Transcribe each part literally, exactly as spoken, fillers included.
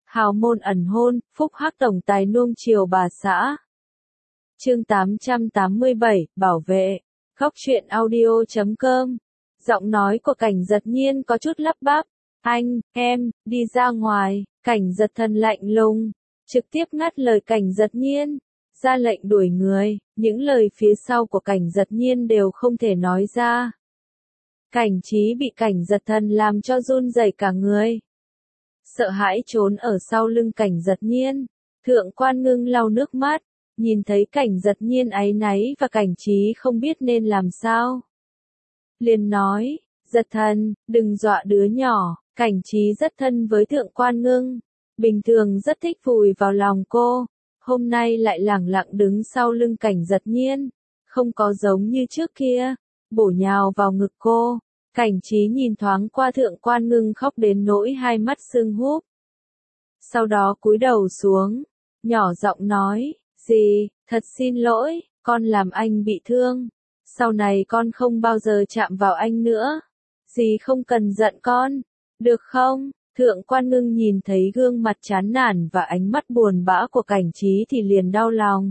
Hào môn ẩn hôn, phúc hắc tổng tài nuông chiều bà xã. Chương tám trăm tám mươi bảy, bảo vệ. Khóc chuyện audio chấm com. Giọng nói của Cảnh Giật Nhiên có chút lắp bắp. Anh, em, đi ra ngoài. Cảnh Giật Thần lạnh lùng, trực tiếp ngắt lời Cảnh Giật Nhiên, ra lệnh đuổi người. Những lời phía sau của Cảnh Giật Nhiên đều không thể nói ra. Cảnh Trí bị Cảnh Giật Thần làm cho run rẩy cả người, sợ hãi trốn ở sau lưng Cảnh Giật Nhiên. Thượng Quan Ngưng lau nước mắt, nhìn thấy Cảnh Giật Nhiên áy náy và Cảnh Trí không biết nên làm sao, liền nói, Giật Thần, đừng dọa đứa nhỏ. Cảnh Trí rất thân với Thượng Quan Ngưng, bình thường rất thích vùi vào lòng cô, hôm nay lại lẳng lặng đứng sau lưng Cảnh Giật Nhiên, không có giống như trước kia, bổ nhào vào ngực cô. Cảnh Trí nhìn thoáng qua Thượng Quan Ngưng khóc đến nỗi hai mắt sưng húp. Sau đó cúi đầu xuống, nhỏ giọng nói, dì, thật xin lỗi, con làm anh bị thương. Sau này con không bao giờ chạm vào anh nữa. Dì không cần giận con, được không? Thượng Quan Ngưng nhìn thấy gương mặt chán nản và ánh mắt buồn bã của Cảnh Trí thì liền đau lòng.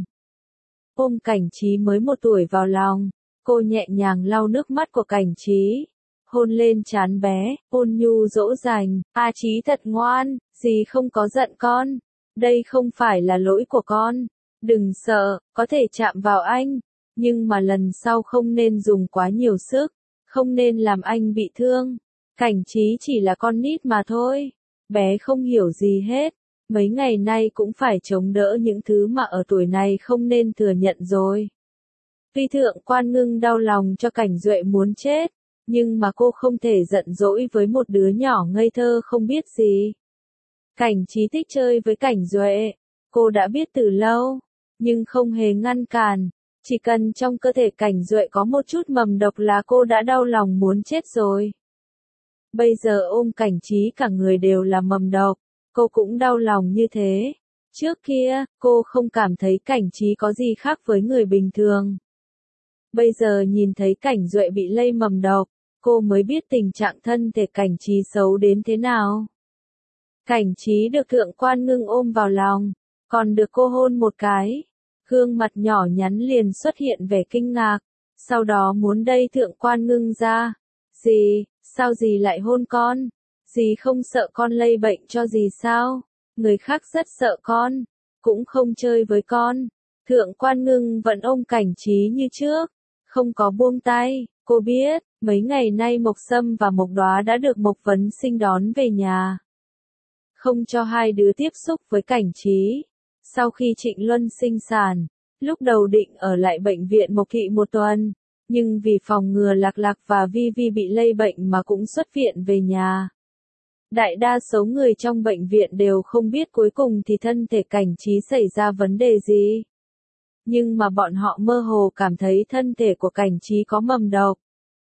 Ôm Cảnh Trí mới một tuổi vào lòng, cô nhẹ nhàng lau nước mắt của Cảnh Trí, hôn lên trán bé, ôn nhu dỗ dành, A Trí thật ngoan, dì không có giận con, đây không phải là lỗi của con, đừng sợ, có thể chạm vào anh, nhưng mà lần sau không nên dùng quá nhiều sức, không nên làm anh bị thương. Cảnh Trí chỉ là con nít mà thôi, bé không hiểu gì hết, mấy ngày nay cũng phải chống đỡ những thứ mà ở tuổi này không nên thừa nhận rồi. Tuy Thượng Quan Ngưng đau lòng cho Cảnh Duệ muốn chết, nhưng mà cô không thể giận dỗi với một đứa nhỏ ngây thơ không biết gì. Cảnh Trí thích chơi với Cảnh Duệ, cô đã biết từ lâu, nhưng không hề ngăn cản, chỉ cần trong cơ thể Cảnh Duệ có một chút mầm độc là cô đã đau lòng muốn chết rồi. Bây giờ ôm Cảnh Trí cả người đều là mầm độc, cô cũng đau lòng như thế. Trước kia, cô không cảm thấy Cảnh Trí có gì khác với người bình thường. Bây giờ nhìn thấy Cảnh Duệ bị lây mầm độc, cô mới biết tình trạng thân thể Cảnh Trí xấu đến thế nào. Cảnh Trí được Thượng Quan Ngưng ôm vào lòng, còn được cô hôn một cái, gương mặt nhỏ nhắn liền xuất hiện vẻ kinh ngạc, sau đó muốn đẩy Thượng Quan Ngưng ra. Dì, sao dì lại hôn con? Dì không sợ con lây bệnh cho dì sao? Người khác rất sợ con, cũng không chơi với con. Thượng Quan Ngưng vẫn ôm Cảnh Trí như trước, không có buông tay. Cô biết, mấy ngày nay Mộc Sâm và Mộc Đóa đã được Mộc Vấn Sinh đón về nhà, không cho hai đứa tiếp xúc với Cảnh Trí. Sau khi Trịnh Luân sinh sản, lúc đầu định ở lại bệnh viện Mộc Thị một tuần, nhưng vì phòng ngừa Lạc Lạc và Vi Vi bị lây bệnh mà cũng xuất viện về nhà. Đại đa số người trong bệnh viện đều không biết cuối cùng thì thân thể Cảnh Trí xảy ra vấn đề gì. Nhưng mà bọn họ mơ hồ cảm thấy thân thể của Cảnh Trí có mầm độc.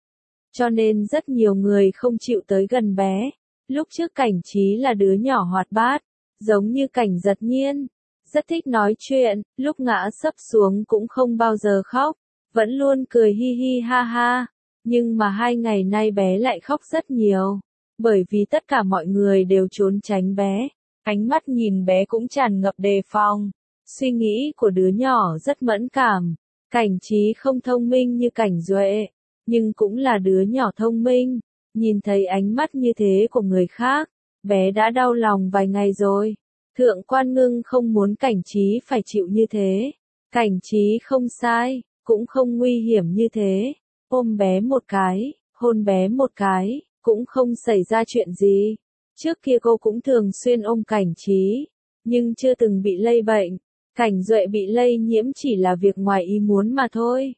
Cho nên rất nhiều người không chịu tới gần bé. Lúc trước Cảnh Trí là đứa nhỏ hoạt bát, giống như Cảnh Giật Nhiên, rất thích nói chuyện, lúc ngã sấp xuống cũng không bao giờ khóc, vẫn luôn cười hi hi ha ha. Nhưng mà hai ngày nay bé lại khóc rất nhiều, bởi vì tất cả mọi người đều trốn tránh bé, ánh mắt nhìn bé cũng tràn ngập đề phòng. Suy nghĩ của đứa nhỏ rất mẫn cảm. Cảnh Trí không thông minh như Cảnh Duệ, nhưng cũng là đứa nhỏ thông minh. Nhìn thấy ánh mắt như thế của người khác, bé đã đau lòng vài ngày rồi. Thượng Quan Ngưng không muốn Cảnh Trí phải chịu như thế. Cảnh Trí không sai, cũng không nguy hiểm như thế. Ôm bé một cái, hôn bé một cái, cũng không xảy ra chuyện gì. Trước kia cô cũng thường xuyên ôm Cảnh Trí, nhưng chưa từng bị lây bệnh. Cảnh Duệ bị lây nhiễm chỉ là việc ngoài ý muốn mà thôi.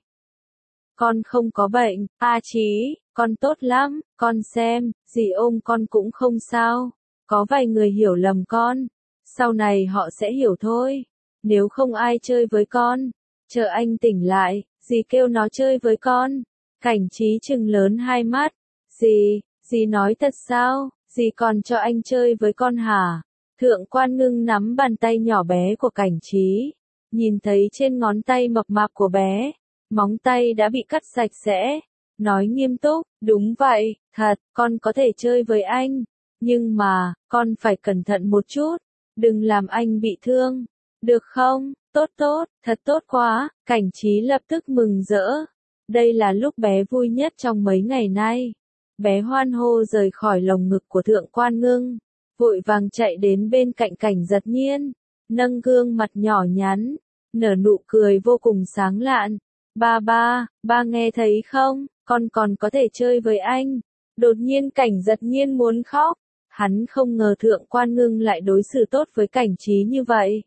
Con không có bệnh, A Trí, con tốt lắm, con xem, dì ôm con cũng không sao. Có vài người hiểu lầm con, sau này họ sẽ hiểu thôi. Nếu không ai chơi với con, chờ anh tỉnh lại, dì kêu nó chơi với con. Cảnh Trí trừng lớn hai mắt, dì, dì nói thật sao, dì còn cho anh chơi với con hả? Thượng Quan Ngưng nắm bàn tay nhỏ bé của Cảnh Trí, nhìn thấy trên ngón tay mập mạp của bé, móng tay đã bị cắt sạch sẽ, nói nghiêm túc, đúng vậy, thật, con có thể chơi với anh, nhưng mà, con phải cẩn thận một chút, đừng làm anh bị thương, được không? Tốt tốt, thật tốt quá, Cảnh Trí lập tức mừng rỡ. Đây là lúc bé vui nhất trong mấy ngày nay. Bé hoan hô rời khỏi lồng ngực của Thượng Quan Ngưng, vội vàng chạy đến bên cạnh Cảnh Giật Nhiên, nâng gương mặt nhỏ nhắn, nở nụ cười vô cùng sáng lạn. Ba ba, ba nghe thấy không, con còn có thể chơi với anh. Đột nhiên Cảnh Giật Nhiên muốn khóc, hắn không ngờ Thượng Quan Ngưng lại đối xử tốt với Cảnh Trí như vậy.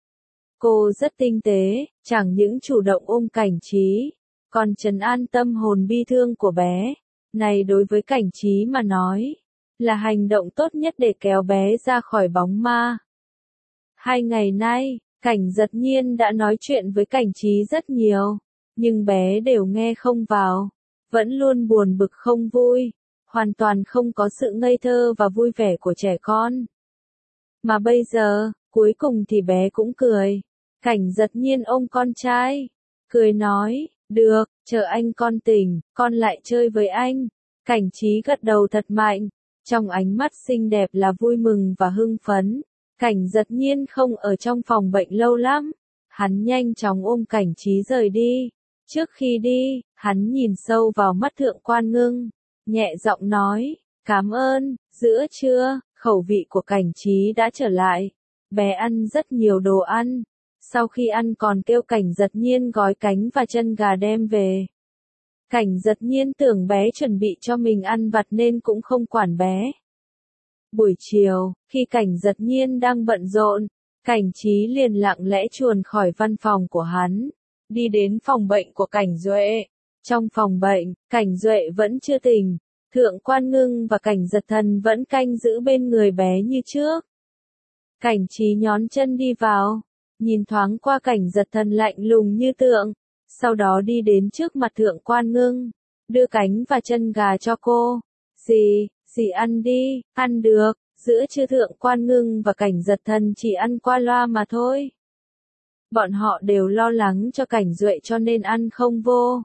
Cô rất tinh tế, chẳng những chủ động ôm Cảnh Trí, còn trấn an tâm hồn bi thương của bé. Này đối với Cảnh Trí mà nói, là hành động tốt nhất để kéo bé ra khỏi bóng ma. Hai ngày nay, Cảnh Giật Nhiên đã nói chuyện với Cảnh Trí rất nhiều, nhưng bé đều nghe không vào, vẫn luôn buồn bực không vui, hoàn toàn không có sự ngây thơ và vui vẻ của trẻ con. Mà bây giờ, cuối cùng thì bé cũng cười. Cảnh Giật Nhiên ôm con trai, cười nói, được, chờ anh con tỉnh, con lại chơi với anh. Cảnh Trí gật đầu thật mạnh, trong ánh mắt xinh đẹp là vui mừng và hưng phấn. Cảnh Giật Nhiên không ở trong phòng bệnh lâu lắm, hắn nhanh chóng ôm Cảnh Trí rời đi. Trước khi đi, hắn nhìn sâu vào mắt Thượng Quan Ngưng, nhẹ giọng nói, cảm ơn. Giữa trưa, khẩu vị của Cảnh Trí đã trở lại, bé ăn rất nhiều đồ ăn. Sau khi ăn còn kêu Cảnh Giật Nhiên gói cánh và chân gà đem về. Cảnh Giật Nhiên tưởng bé chuẩn bị cho mình ăn vặt nên cũng không quản bé. Buổi chiều, khi Cảnh Giật Nhiên đang bận rộn, Cảnh Trí liền lặng lẽ chuồn khỏi văn phòng của hắn, đi đến phòng bệnh của Cảnh Duệ. Trong phòng bệnh, Cảnh Duệ vẫn chưa tỉnh, Thượng Quan Ngưng và Cảnh Giật Thần vẫn canh giữ bên người bé như trước. Cảnh Trí nhón chân đi vào, nhìn thoáng qua Cảnh Giật Thần lạnh lùng như tượng, sau đó đi đến trước mặt Thượng Quan Ngưng, đưa cánh và chân gà cho cô. Dì, dì ăn đi, ăn được. Giữa trưa Thượng Quan Ngưng và Cảnh Giật Thần chỉ ăn qua loa mà thôi. Bọn họ đều lo lắng cho Cảnh Duệ cho nên ăn không vô.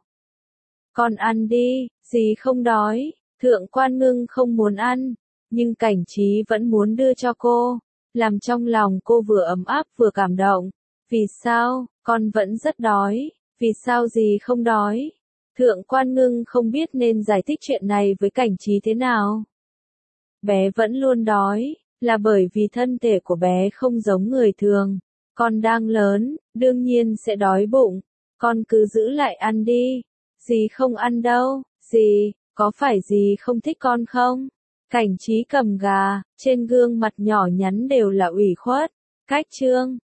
Con ăn đi, dì không đói. Thượng Quan Ngưng không muốn ăn, nhưng Cảnh Trí vẫn muốn đưa cho cô, làm trong lòng cô vừa ấm áp vừa cảm động. Vì sao, con vẫn rất đói, vì sao dì không đói? Thượng Quan Ngưng không biết nên giải thích chuyện này với Cảnh Trí thế nào. Bé vẫn luôn đói, là bởi vì thân thể của bé không giống người thường. Con đang lớn, đương nhiên sẽ đói bụng. Con cứ giữ lại ăn đi. Dì không ăn đâu. Dì, có phải dì không thích con không? Cảnh Trí cầm gà, trên gương mặt nhỏ nhắn đều là ủy khuất. Cách chương